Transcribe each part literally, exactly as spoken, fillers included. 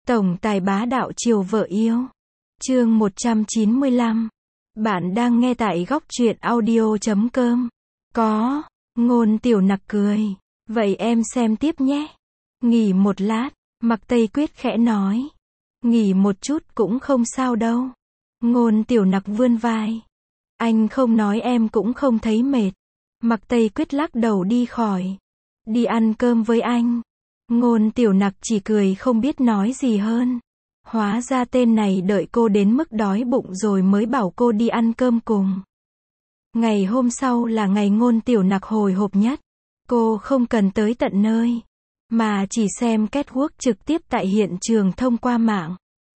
Tổng tài bá đạo chiều vợ yêu. Chương một trăm chín mươi lăm. Bạn đang nghe tại góc truyện audio chấm com. Có, Ngôn Tiểu Nặc cười. Vậy em xem tiếp nhé. Nghỉ một lát, Mạc Tây Quyết khẽ nói. Nghỉ một chút cũng không sao đâu. Ngôn Tiểu Nặc vươn vai. Anh không nói em cũng không thấy mệt. Mạc Tây Quyết lắc đầu đi khỏi. Đi ăn cơm với anh. Ngôn Tiểu Nặc chỉ cười không biết nói gì hơn. Hóa ra tên này đợi cô đến mức đói bụng rồi mới bảo cô đi ăn cơm cùng. Ngày hôm sau là ngày Ngôn Tiểu Nặc hồi hộp nhất. Cô không cần tới tận nơi, mà chỉ xem catwalk trực tiếp tại hiện trường thông qua mạng.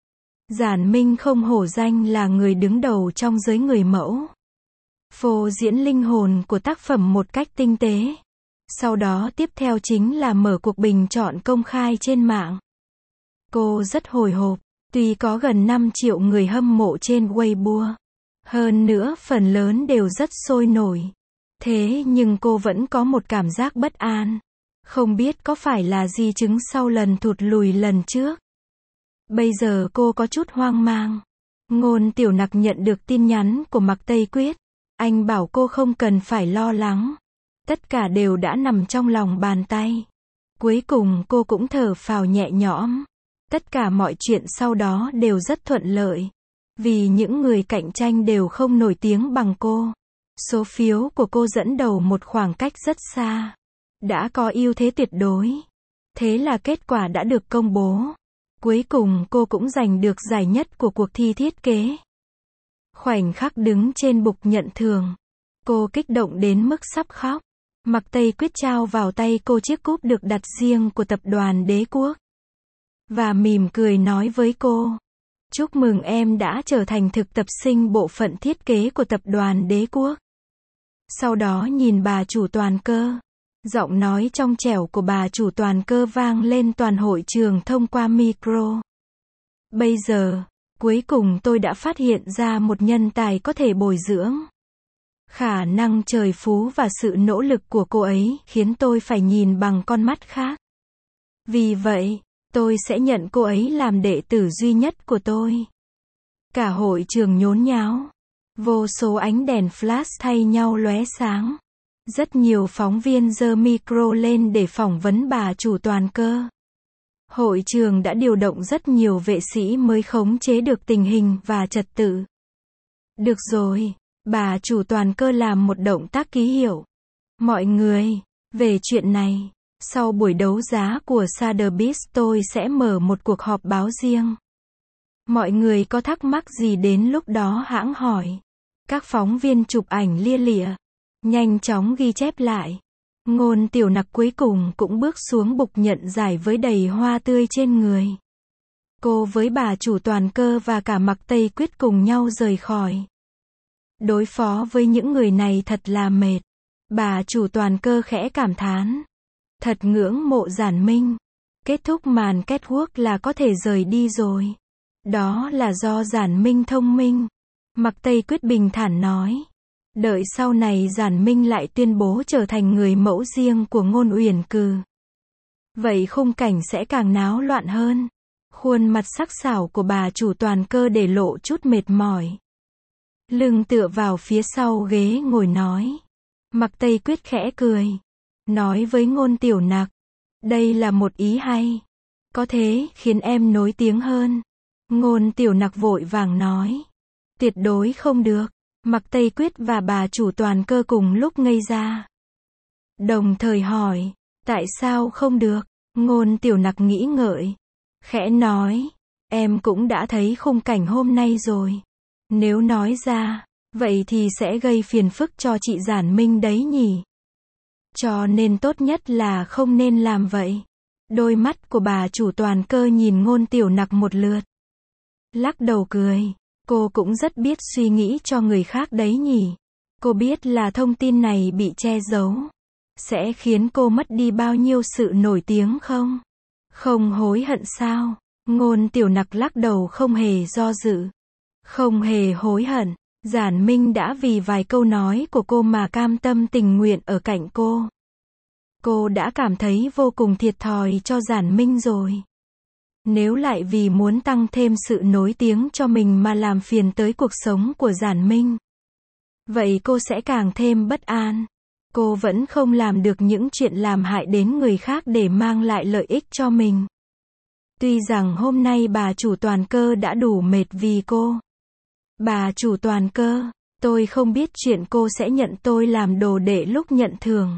Giản Minh không hổ danh là người đứng đầu trong giới người mẫu. Phô diễn linh hồn của tác phẩm một cách tinh tế. Sau đó tiếp theo chính là mở cuộc bình chọn công khai trên mạng. Cô rất hồi hộp, tuy có gần năm triệu người hâm mộ trên Weibo. Hơn nữa phần lớn đều rất sôi nổi. Thế nhưng cô vẫn có một cảm giác bất an. Không biết có phải là di chứng sau lần thụt lùi lần trước. Bây giờ cô có chút hoang mang. Ngôn Tiểu Nặc nhận được tin nhắn của Mạc Tây Quyết. Anh bảo cô không cần phải lo lắng. Tất cả đều đã nằm trong lòng bàn tay. Cuối cùng cô cũng thở phào nhẹ nhõm. Tất cả mọi chuyện sau đó đều rất thuận lợi. Vì những người cạnh tranh đều không nổi tiếng bằng cô. Số phiếu của cô dẫn đầu một khoảng cách rất xa. Đã có ưu thế tuyệt đối. Thế là kết quả đã được công bố. Cuối cùng cô cũng giành được giải nhất của cuộc thi thiết kế. Khoảnh khắc đứng trên bục nhận thưởng. Cô kích động đến mức sắp khóc. Mạc Tây Quyết trao vào tay cô chiếc cúp được đặt riêng của tập đoàn Đế Quốc. Và mỉm cười nói với cô. Chúc mừng em đã trở thành thực tập sinh bộ phận thiết kế của tập đoàn Đế Quốc. Sau đó nhìn bà chủ toàn cơ. Giọng nói trong trẻo của bà chủ toàn cơ vang lên toàn hội trường thông qua micro. Bây giờ, cuối cùng tôi đã phát hiện ra một nhân tài có thể bồi dưỡng. Khả năng trời phú và sự nỗ lực của cô ấy khiến tôi phải nhìn bằng con mắt khác. Vì vậy, tôi sẽ nhận cô ấy làm đệ tử duy nhất của tôi. Cả hội trường nhốn nháo. Vô số ánh đèn flash thay nhau lóe sáng. Rất nhiều phóng viên giơ micro lên để phỏng vấn bà chủ toàn cơ. Hội trường đã điều động rất nhiều vệ sĩ mới khống chế được tình hình và trật tự. Được rồi, bà chủ toàn cơ làm một động tác ký hiệu. Mọi người, về chuyện này, sau buổi đấu giá của Sotheby's tôi sẽ mở một cuộc họp báo riêng. Mọi người có thắc mắc gì đến lúc đó hãng hỏi. Các phóng viên chụp ảnh lia lịa. Nhanh chóng ghi chép lại. Ngôn Tiểu Nặc cuối cùng cũng bước xuống bục nhận giải với đầy hoa tươi trên người. Cô với bà chủ toàn cơ và cả Mạc Tây Quyết cùng nhau rời khỏi. Đối phó với những người này thật là mệt. Bà chủ toàn cơ khẽ cảm thán. Thật ngưỡng mộ Giản Minh. Kết thúc màn catwalk là có thể rời đi rồi. Đó là do Giản Minh thông minh. Mạc Tây Quyết bình thản nói. Đợi sau này Giản Minh lại tuyên bố trở thành người mẫu riêng của Ngôn Uyển Cừ. Vậy khung cảnh sẽ càng náo loạn hơn. Khuôn mặt sắc sảo của bà chủ toàn cơ để lộ chút mệt mỏi. Lưng tựa vào phía sau ghế ngồi nói. Mạc Tây Quyết khẽ cười. Nói với Ngôn Tiểu Nặc. Đây là một ý hay. Có thế khiến em nổi tiếng hơn. Ngôn Tiểu Nặc vội vàng nói. Tuyệt đối không được. Mạc Tây Quyết và bà chủ toàn cơ cùng lúc ngây ra. Đồng thời hỏi. Tại sao không được? Ngôn Tiểu Nặc nghĩ ngợi. Khẽ nói. Em cũng đã thấy khung cảnh hôm nay rồi. Nếu nói ra, vậy thì sẽ gây phiền phức cho chị Giản Minh đấy nhỉ. Cho nên tốt nhất là không nên làm vậy. Đôi mắt của bà chủ toàn cơ nhìn Ngôn Tiểu Nặc một lượt. Lắc đầu cười. Cô cũng rất biết suy nghĩ cho người khác đấy nhỉ. Cô biết là thông tin này bị che giấu. Sẽ khiến cô mất đi bao nhiêu sự nổi tiếng không? Không hối hận sao? Ngôn Tiểu Nặc lắc đầu không hề do dự. Không hề hối hận. Giản Minh đã vì vài câu nói của cô mà cam tâm tình nguyện ở cạnh cô. Cô đã cảm thấy vô cùng thiệt thòi cho Giản Minh rồi. Nếu lại vì muốn tăng thêm sự nổi tiếng cho mình mà làm phiền tới cuộc sống của Giản Minh, vậy cô sẽ càng thêm bất an. Cô vẫn không làm được những chuyện làm hại đến người khác để mang lại lợi ích cho mình. Tuy rằng hôm nay bà chủ Toàn Cơ đã đủ mệt vì cô. Bà chủ Toàn Cơ, tôi không biết chuyện cô sẽ nhận tôi làm đồ đệ lúc nhận thưởng.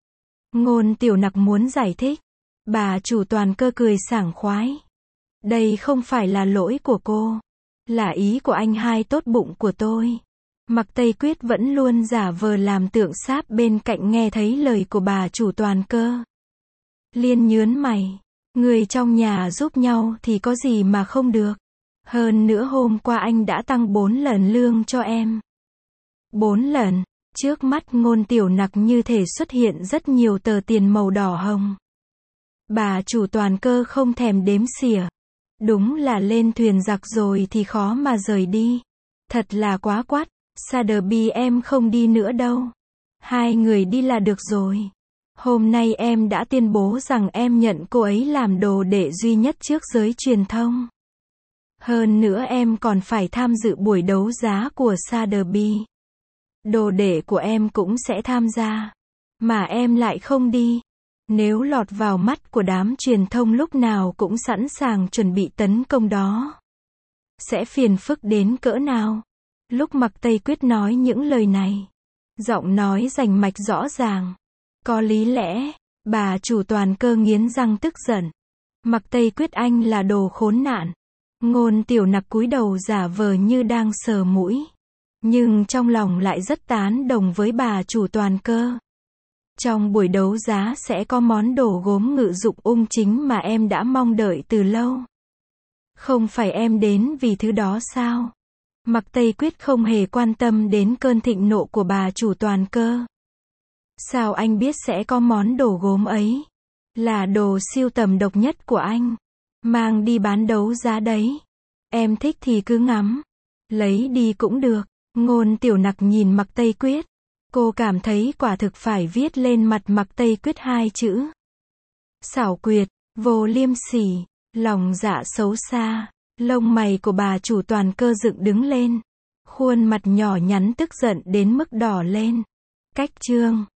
Ngôn Tiểu Nặc muốn giải thích. Bà chủ Toàn Cơ cười sảng khoái. Đây không phải là lỗi của cô. Là ý của anh hai tốt bụng của tôi. Mặc Tây Quyết vẫn luôn giả vờ làm tượng sáp bên cạnh nghe thấy lời của bà chủ Toàn Cơ. Liên nhớn mày. Người trong nhà giúp nhau thì có gì mà không được. Hơn nữa hôm qua anh đã tăng bốn lần lương cho em. Bốn lần. Trước mắt Ngôn Tiểu Nặc như thể xuất hiện rất nhiều tờ tiền màu đỏ hồng. Bà chủ Toàn Cơ không thèm đếm xỉa. Đúng là lên thuyền giặc rồi thì khó mà rời đi. Thật là quá quát. Sotheby em không đi nữa đâu. Hai người đi là được rồi. Hôm nay em đã tuyên bố rằng em nhận cô ấy làm đồ đệ duy nhất trước giới truyền thông. Hơn nữa em còn phải tham dự buổi đấu giá của Sotheby. Đồ đệ của em cũng sẽ tham gia. Mà em lại không đi. Nếu lọt vào mắt của đám truyền thông lúc nào cũng sẵn sàng chuẩn bị tấn công đó. Sẽ phiền phức đến cỡ nào? Lúc Mặc Tây Quyết nói những lời này. Giọng nói rành mạch rõ ràng. Có lý lẽ, bà chủ Toàn Cơ nghiến răng tức giận. Mặc Tây Quyết anh là đồ khốn nạn. Ngôn Tiểu Nặc cúi đầu giả vờ như đang sờ mũi. Nhưng trong lòng lại rất tán đồng với bà chủ Toàn Cơ. Trong buổi đấu giá sẽ có món đồ gốm ngự dụng ung chính mà em đã mong đợi từ lâu. Không phải em đến vì thứ đó sao? Mặc Tây Quyết không hề quan tâm đến cơn thịnh nộ của bà chủ Toàn Cơ. Sao anh biết sẽ có món đồ gốm ấy? Là đồ sưu tầm độc nhất của anh. Mang đi bán đấu giá đấy. Em thích thì cứ ngắm. Lấy đi cũng được. Ngôn Tiểu Nặc nhìn Mặc Tây Quyết. Cô cảm thấy quả thực phải viết lên mặt Mặc Tây Quyết hai chữ. Xảo quyệt, vô liêm sỉ, lòng dạ xấu xa. Lông mày của bà chủ Toàn Cơ dựng đứng lên. Khuôn mặt nhỏ nhắn tức giận đến mức đỏ lên. Cách chương